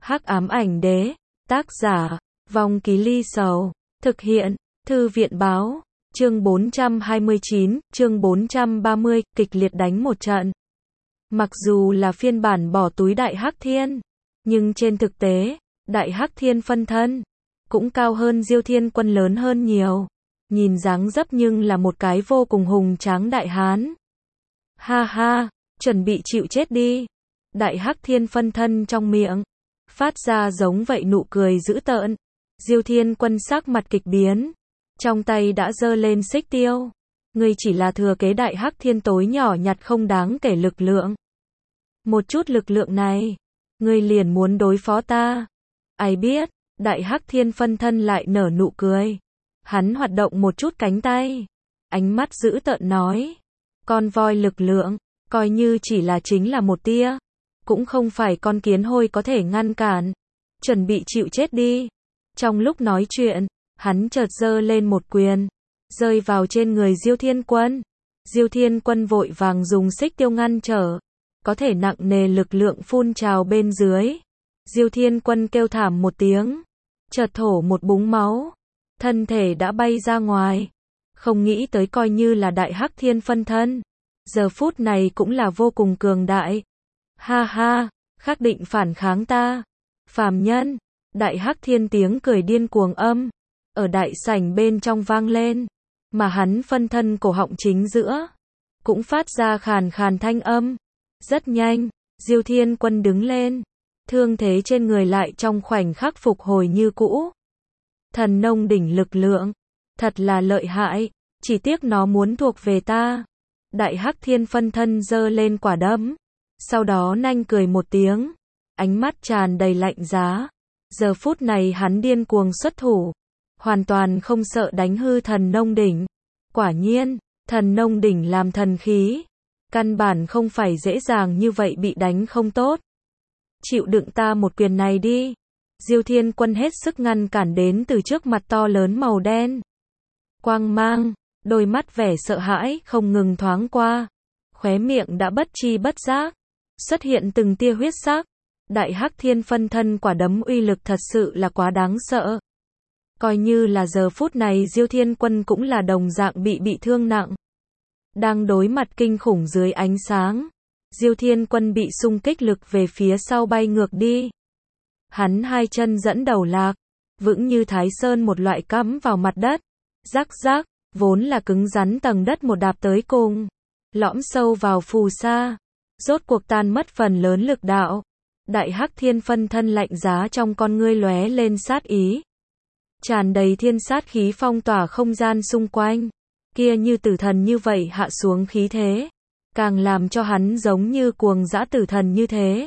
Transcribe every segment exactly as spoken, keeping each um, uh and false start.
Hắc ám ảnh đế, tác giả, Vong Ký Ly Sầu, thực hiện, Thư viện báo, chương bốn trăm hai mươi chín, chương bốn trăm ba mươi, kịch liệt đánh một trận. Mặc dù là phiên bản bỏ túi Đại Hắc Thiên, nhưng trên thực tế, Đại Hắc Thiên phân thân, cũng cao hơn Diêu Thiên Quân lớn hơn nhiều. Nhìn dáng dấp nhưng là một cái vô cùng hùng tráng đại hán. Ha ha, chuẩn bị chịu chết đi. Đại Hắc Thiên phân thân trong miệng, phát ra giống vậy nụ cười dữ tợn. Diêu Thiên Quân sắc mặt kịch biến, trong tay đã giơ lên xích tiêu. Ngươi chỉ là thừa kế Đại Hắc Thiên tối nhỏ nhặt không đáng kể lực lượng. Một chút lực lượng này, ngươi liền muốn đối phó ta. Ai biết, Đại Hắc Thiên phân thân lại nở nụ cười. Hắn hoạt động một chút cánh tay, ánh mắt dữ tợn nói, con voi lực lượng, coi như chỉ là chính là một tia, cũng không phải con kiến hôi có thể ngăn cản. Chuẩn bị chịu chết đi. Trong lúc nói chuyện, hắn chợt giơ lên một quyền, rơi vào trên người Diêu Thiên Quân. Diêu Thiên Quân vội vàng dùng xích tiêu ngăn trở, có thể nặng nề lực lượng phun trào bên dưới. Diêu Thiên Quân kêu thảm một tiếng, chợt thổ một búng máu, thân thể đã bay ra ngoài. Không nghĩ tới coi như là Đại Hắc Thiên phân thân, giờ phút này cũng là vô cùng cường đại. Ha ha, khắc định phản kháng ta, phàm nhân. Đại Hắc Thiên tiếng cười điên cuồng âm, ở đại sảnh bên trong vang lên, mà hắn phân thân cổ họng chính giữa, cũng phát ra khàn khàn thanh âm. Rất nhanh, Diêu Thiên Quân đứng lên, thương thế trên người lại trong khoảnh khắc phục hồi như cũ. Thần nông đỉnh lực lượng, thật là lợi hại, chỉ tiếc nó muốn thuộc về ta. Đại Hắc Thiên phân thân giơ lên quả đấm, sau đó nanh cười một tiếng, ánh mắt tràn đầy lạnh giá. Giờ phút này hắn điên cuồng xuất thủ, hoàn toàn không sợ đánh hư thần nông đỉnh. Quả nhiên, thần nông đỉnh làm thần khí, căn bản không phải dễ dàng như vậy bị đánh không tốt. Chịu đựng ta một quyền này đi. Diêu Thiên Quân hết sức ngăn cản đến từ trước mặt to lớn màu đen. Quang mang, đôi mắt vẻ sợ hãi không ngừng thoáng qua, khóe miệng đã bất chi bất giác xuất hiện từng tia huyết sắc. Đại Hắc Thiên phân thân quả đấm uy lực thật sự là quá đáng sợ. Coi như là giờ phút này Diêu Thiên Quân cũng là đồng dạng bị bị thương nặng. Đang đối mặt kinh khủng dưới ánh sáng, Diêu Thiên Quân bị xung kích lực về phía sau bay ngược đi. Hắn hai chân dẫn đầu lạc, vững như Thái Sơn một loại cắm vào mặt đất. Rắc rắc, vốn là cứng rắn tầng đất một đạp tới cùng, lõm sâu vào phù sa, rốt cuộc tan mất phần lớn lực đạo. Đại Hắc Thiên phân thân lạnh giá trong con ngươi lóe lên sát ý, tràn đầy thiên sát khí phong tỏa không gian xung quanh. Kia như tử thần như vậy hạ xuống khí thế, càng làm cho hắn giống như cuồng dã tử thần như thế.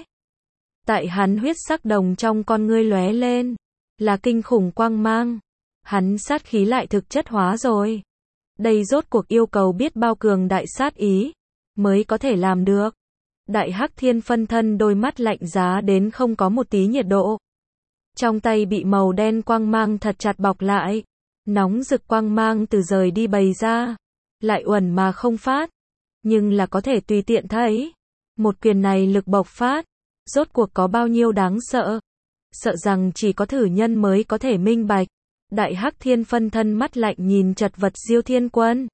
Tại hắn huyết sắc đồng trong con ngươi lóe lên, là kinh khủng quang mang. Hắn sát khí lại thực chất hóa rồi. Đây rốt cuộc yêu cầu biết bao cường đại sát ý, mới có thể làm được. Đại Hắc Thiên phân thân đôi mắt lạnh giá đến không có một tí nhiệt độ. Trong tay bị màu đen quang mang thật chặt bọc lại. Nóng rực quang mang từ rời đi bày ra, lại uẩn mà không phát. Nhưng là có thể tùy tiện thấy, một quyền này lực bộc phát, rốt cuộc có bao nhiêu đáng sợ. Sợ rằng chỉ có thử nhân mới có thể minh bạch. Đại Hắc Thiên phân thân mắt lạnh nhìn chật vật Diêu Thiên Quân.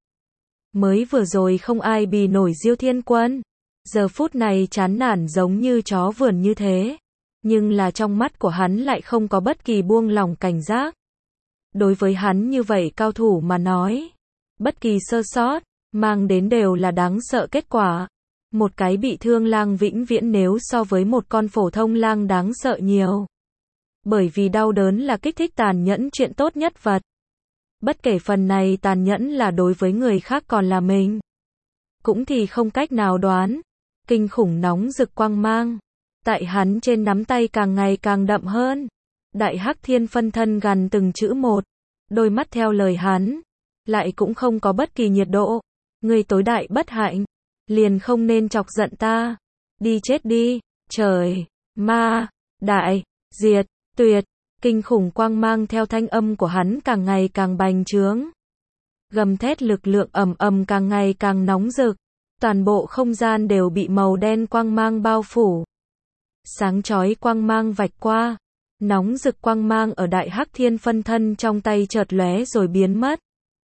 Mới vừa rồi không ai bì nổi Diêu Thiên Quân, giờ phút này chán nản giống như chó vườn như thế. Nhưng là trong mắt của hắn lại không có bất kỳ buông lỏng cảnh giác. Đối với hắn như vậy cao thủ mà nói, bất kỳ sơ sót, mang đến đều là đáng sợ kết quả. Một cái bị thương lang vĩnh viễn nếu so với một con phổ thông lang đáng sợ nhiều. Bởi vì đau đớn là kích thích tàn nhẫn chuyện tốt nhất vật. Bất kể phần này tàn nhẫn là đối với người khác còn là mình, cũng thì không cách nào đoán. Kinh khủng nóng rực quang mang, tại hắn trên nắm tay càng ngày càng đậm hơn. Đại Hắc Thiên phân thân gần từng chữ một, đôi mắt theo lời hắn, lại cũng không có bất kỳ nhiệt độ. Người tối đại bất hạnh, liền không nên chọc giận ta. Đi chết đi, trời, ma, đại, diệt, tuyệt. Kinh khủng quang mang theo thanh âm của hắn càng ngày càng bành trướng. Gầm thét lực lượng ầm ầm càng ngày càng nóng rực. Toàn bộ không gian đều bị màu đen quang mang bao phủ. Sáng chói quang mang vạch qua, nóng rực quang mang ở Đại Hắc Thiên phân thân trong tay chợt lóe rồi biến mất.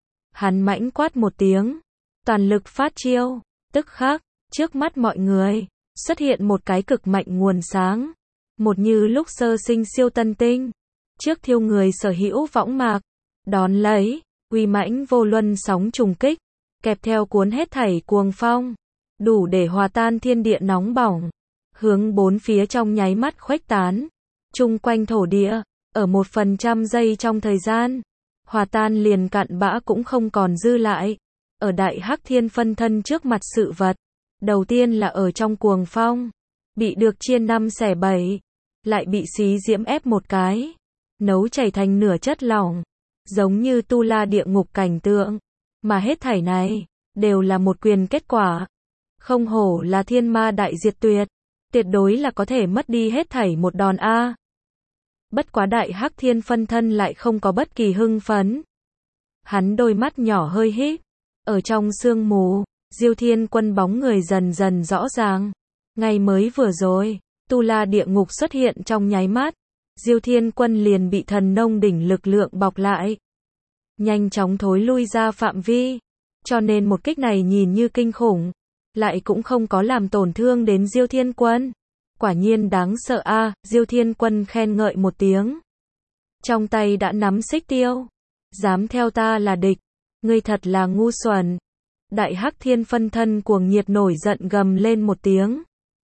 Hắn mãnh quát một tiếng, toàn lực phát chiêu, tức khắc, trước mắt mọi người, xuất hiện một cái cực mạnh nguồn sáng, một như lúc sơ sinh siêu tân tinh, trước thiêu người sở hữu võng mạc, đón lấy, uy mãnh vô luân sóng trùng kích, kẹp theo cuốn hết thảy cuồng phong, đủ để hòa tan thiên địa nóng bỏng, hướng bốn phía trong nháy mắt khuếch tán, chung quanh thổ địa, ở một phần trăm giây trong thời gian, hòa tan liền cặn bã cũng không còn dư lại. Ở Đại Hắc Thiên phân thân trước mặt sự vật, đầu tiên là ở trong cuồng phong, bị được chia năm xẻ bảy, lại bị xí diễm ép một cái, nấu chảy thành nửa chất lỏng, giống như tu la địa ngục cảnh tượng, mà hết thảy này, đều là một quyền kết quả. Không hổ là thiên ma đại diệt tuyệt, tuyệt đối là có thể mất đi hết thảy một đòn A. Bất quá Đại Hắc Thiên phân thân lại không có bất kỳ hưng phấn. Hắn đôi mắt nhỏ hơi híp, ở trong sương mù, Diêu Thiên Quân bóng người dần dần rõ ràng. Ngay mới vừa rồi, tu la địa ngục xuất hiện trong nháy mắt, Diêu Thiên Quân liền bị thần nông đỉnh lực lượng bọc lại, nhanh chóng thối lui ra phạm vi, cho nên một kích này nhìn như kinh khủng, lại cũng không có làm tổn thương đến Diêu Thiên Quân. Quả nhiên đáng sợ a, à, Diêu Thiên Quân khen ngợi một tiếng. Trong tay đã nắm xích tiêu, dám theo ta là địch, ngươi thật là ngu xuẩn. Đại Hắc Thiên phân thân cuồng nhiệt nổi giận gầm lên một tiếng,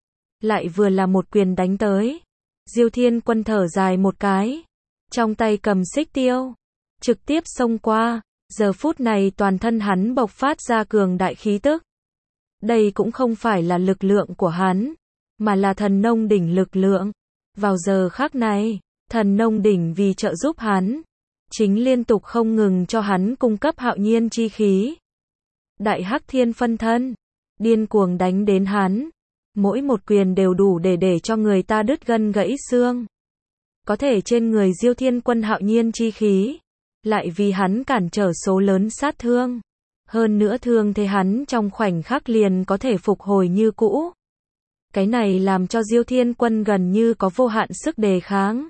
lại vừa là một quyền đánh tới. Diêu Thiên Quân thở dài một cái, trong tay cầm xích tiêu, trực tiếp xông qua. Giờ phút này toàn thân hắn bộc phát ra cường đại khí tức. Đây cũng không phải là lực lượng của hắn, mà là thần nông đỉnh lực lượng. Vào giờ khắc này, thần nông đỉnh vì trợ giúp hắn, chính liên tục không ngừng cho hắn cung cấp hạo nhiên chi khí. Đại Hắc Thiên phân thân, điên cuồng đánh đến hắn, mỗi một quyền đều đủ để để cho người ta đứt gân gãy xương. Có thể trên người Diêu Thiên Quân hạo nhiên chi khí, lại vì hắn cản trở số lớn sát thương. Hơn nữa thương thế hắn trong khoảnh khắc liền có thể phục hồi như cũ. Cái này làm cho Diêu Thiên Quân gần như có vô hạn sức đề kháng.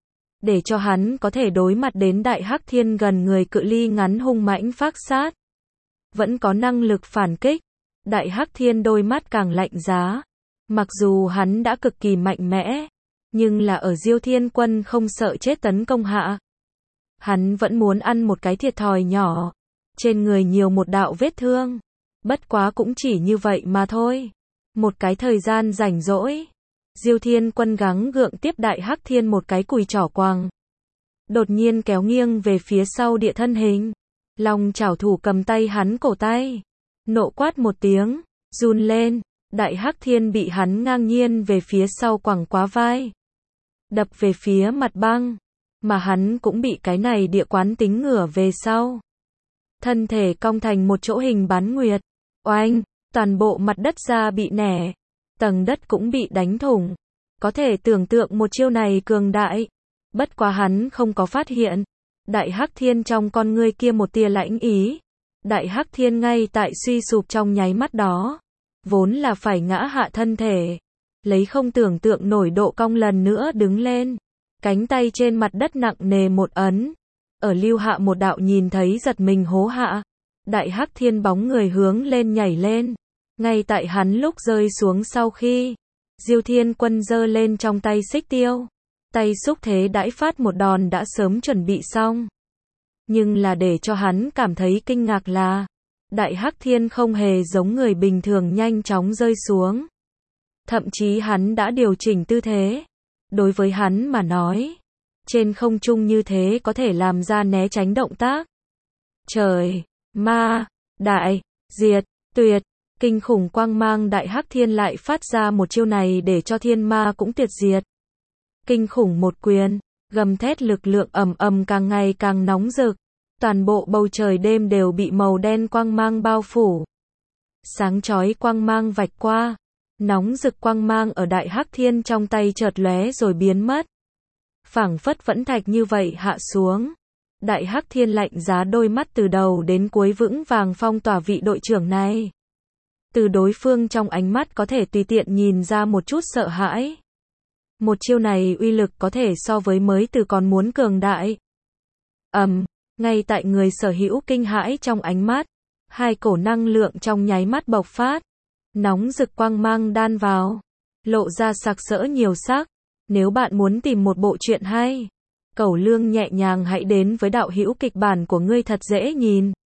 Để cho hắn có thể đối mặt đến Đại Hắc Thiên gần người cự ly ngắn hung mãnh phác sát. Vẫn có năng lực phản kích. Đại Hắc Thiên đôi mắt càng lạnh giá. Mặc dù hắn đã cực kỳ mạnh mẽ, nhưng là ở Diêu Thiên Quân không sợ chết tấn công hạ, hắn vẫn muốn ăn một cái thiệt thòi nhỏ. Trên người nhiều một đạo vết thương. Bất quá cũng chỉ như vậy mà thôi. Một cái thời gian rảnh rỗi, Diêu Thiên Quân gắng gượng tiếp Đại Hắc Thiên một cái cùi chỏ quàng. Đột nhiên kéo nghiêng về phía sau địa thân hình. Long chảo thủ cầm tay hắn cổ tay. Nộ quát một tiếng, run lên. Đại Hắc Thiên bị hắn ngang nhiên về phía sau quẳng quá vai, đập về phía mặt băng. Mà hắn cũng bị cái này địa quán tính ngửa về sau. Thân thể cong thành một chỗ hình bán nguyệt. Oanh, toàn bộ mặt đất ra bị nẻ. Tầng đất cũng bị đánh thủng. Có thể tưởng tượng một chiêu này cường đại. Bất quá hắn không có phát hiện. Đại Hắc Thiên trong con ngươi kia một tia lãnh ý. Đại Hắc Thiên ngay tại suy sụp trong nháy mắt đó. Vốn là phải ngã hạ thân thể. Lấy không tưởng tượng nổi độ cong lần nữa đứng lên. Cánh tay trên mặt đất nặng nề một ấn. Ở lưu hạ một đạo nhìn thấy giật mình hố hạ. Đại Hắc Thiên bóng người hướng lên nhảy lên. Ngay tại hắn lúc rơi xuống sau khi, Diêu Thiên Quân giơ lên trong tay xích tiêu. Tay xúc thế đãi phát một đòn đã sớm chuẩn bị xong. Nhưng là để cho hắn cảm thấy kinh ngạc là, Đại Hắc Thiên không hề giống người bình thường nhanh chóng rơi xuống. Thậm chí hắn đã điều chỉnh tư thế. Đối với hắn mà nói, trên không trung như thế có thể làm ra né tránh động tác. Trời, ma, đại, diệt, tuyệt, kinh khủng quang mang Đại Hắc Thiên lại phát ra một chiêu này để cho thiên ma cũng tuyệt diệt. Kinh khủng một quyền, gầm thét lực lượng ầm ầm càng ngày càng nóng rực. Toàn bộ bầu trời đêm đều bị màu đen quang mang bao phủ. Sáng chói quang mang vạch qua, nóng rực quang mang ở Đại Hắc Thiên trong tay chợt lóe rồi biến mất. Phảng phất vẫn thạch như vậy hạ xuống. Đại Hắc Thiên lạnh giá đôi mắt từ đầu đến cuối vững vàng phong tỏa vị đội trưởng này. Từ đối phương trong ánh mắt có thể tùy tiện nhìn ra một chút sợ hãi. Một chiêu này uy lực có thể so với mới từ còn muốn cường đại. Ầm, ngay tại người sở hữu kinh hãi trong ánh mắt, hai cổ năng lượng trong nháy mắt bộc phát, nóng rực quang mang đan vào, lộ ra sặc sỡ nhiều sắc. Nếu bạn muốn tìm một bộ truyện hay, Cẩu Lương nhẹ nhàng hãy đến với đạo hữu kịch bản của ngươi thật dễ nhìn.